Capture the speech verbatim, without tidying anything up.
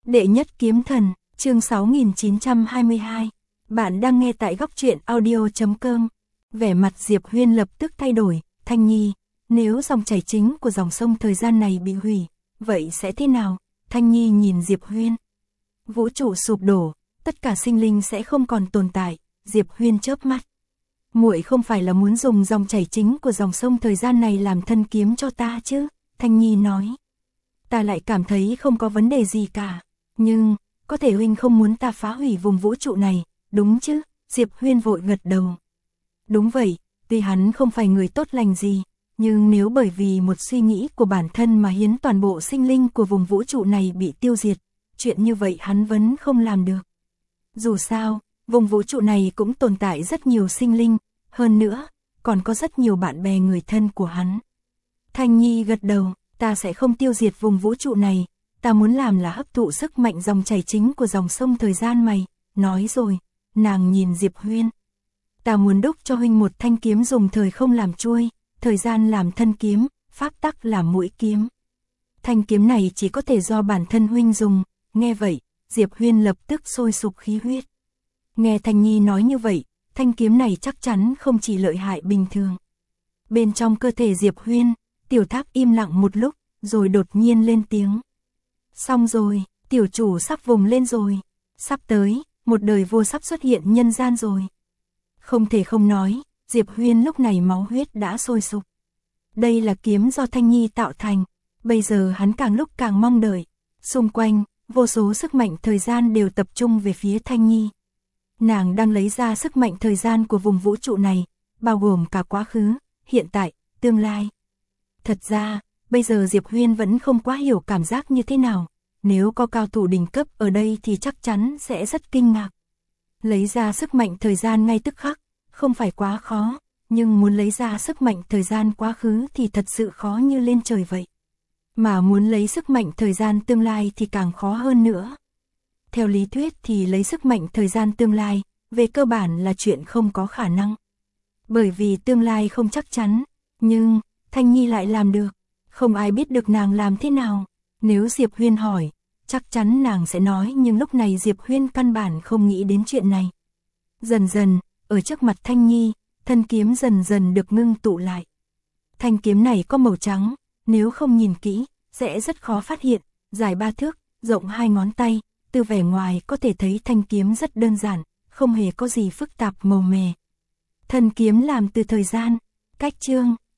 Đệ nhất kiếm thần, chương sáu nghìn chín trăm hai mươi hai. Bạn đang nghe tại góc truyện audio chấm com. Vẻ mặt Diệp Huyên lập tức thay đổi, Thanh Nhi, nếu dòng chảy chính của dòng sông thời gian này bị hủy, vậy sẽ thế nào? Thanh Nhi nhìn Diệp Huyên. Vũ trụ sụp đổ, tất cả sinh linh sẽ không còn tồn tại, Diệp Huyên chớp mắt. Muội không phải là muốn dùng dòng chảy chính của dòng sông thời gian này làm thân kiếm cho ta chứ? Thanh Nhi nói. Ta lại cảm thấy không có vấn đề gì cả. Nhưng, có thể huynh không muốn ta phá hủy vùng vũ trụ này, đúng chứ? Diệp Huyên vội gật đầu. Đúng vậy, tuy hắn không phải người tốt lành gì, nhưng nếu bởi vì một suy nghĩ của bản thân mà hiến toàn bộ sinh linh của vùng vũ trụ này bị tiêu diệt, chuyện như vậy hắn vẫn không làm được. Dù sao, vùng vũ trụ này cũng tồn tại rất nhiều sinh linh, hơn nữa, còn có rất nhiều bạn bè người thân của hắn. Thanh Nhi gật đầu, ta sẽ không tiêu diệt vùng vũ trụ này, ta muốn làm là hấp thụ sức mạnh dòng chảy chính của dòng sông thời gian mày, nói rồi, nàng nhìn Diệp Huyên. Ta muốn đúc cho huynh một thanh kiếm dùng thời không làm chuôi, thời gian làm thân kiếm, pháp tắc làm mũi kiếm. Thanh kiếm này chỉ có thể do bản thân huynh dùng, nghe vậy, Diệp Huyên lập tức sôi sục khí huyết. Nghe Thanh Nhi nói như vậy, thanh kiếm này chắc chắn không chỉ lợi hại bình thường. Bên trong cơ thể Diệp Huyên, Tiểu Tháp im lặng một lúc, rồi đột nhiên lên tiếng. Xong rồi, tiểu chủ sắp vùng lên rồi, sắp tới, một đời vua sắp xuất hiện nhân gian rồi. Không thể không nói, Diệp Huyên lúc này máu huyết đã sôi sục. Đây là kiếm do Thanh Nhi tạo thành, bây giờ hắn càng lúc càng mong đợi. Xung quanh, vô số sức mạnh thời gian đều tập trung về phía Thanh Nhi. Nàng đang lấy ra sức mạnh thời gian của vùng vũ trụ này, bao gồm cả quá khứ, hiện tại, tương lai. Thật ra, bây giờ Diệp Huyên vẫn không quá hiểu cảm giác như thế nào, nếu có cao thủ đỉnh cấp ở đây thì chắc chắn sẽ rất kinh ngạc. Lấy ra sức mạnh thời gian ngay tức khắc, không phải quá khó, nhưng muốn lấy ra sức mạnh thời gian quá khứ thì thật sự khó như lên trời vậy. Mà muốn lấy sức mạnh thời gian tương lai thì càng khó hơn nữa. Theo lý thuyết thì lấy sức mạnh thời gian tương lai, về cơ bản là chuyện không có khả năng. Bởi vì tương lai không chắc chắn, nhưng Thanh Nhi lại làm được, không ai biết được nàng làm thế nào. Nếu Diệp Huyên hỏi, chắc chắn nàng sẽ nói, nhưng lúc này Diệp Huyên căn bản không nghĩ đến chuyện này. Dần dần, ở trước mặt Thanh Nhi, thân kiếm dần dần được ngưng tụ lại. Thanh kiếm này có màu trắng, nếu không nhìn kỹ, sẽ rất khó phát hiện, dài ba thước, rộng hai ngón tay, từ vẻ ngoài có thể thấy thanh kiếm rất đơn giản, không hề có gì phức tạp màu mè. Thân kiếm làm từ thời gian, cách chương.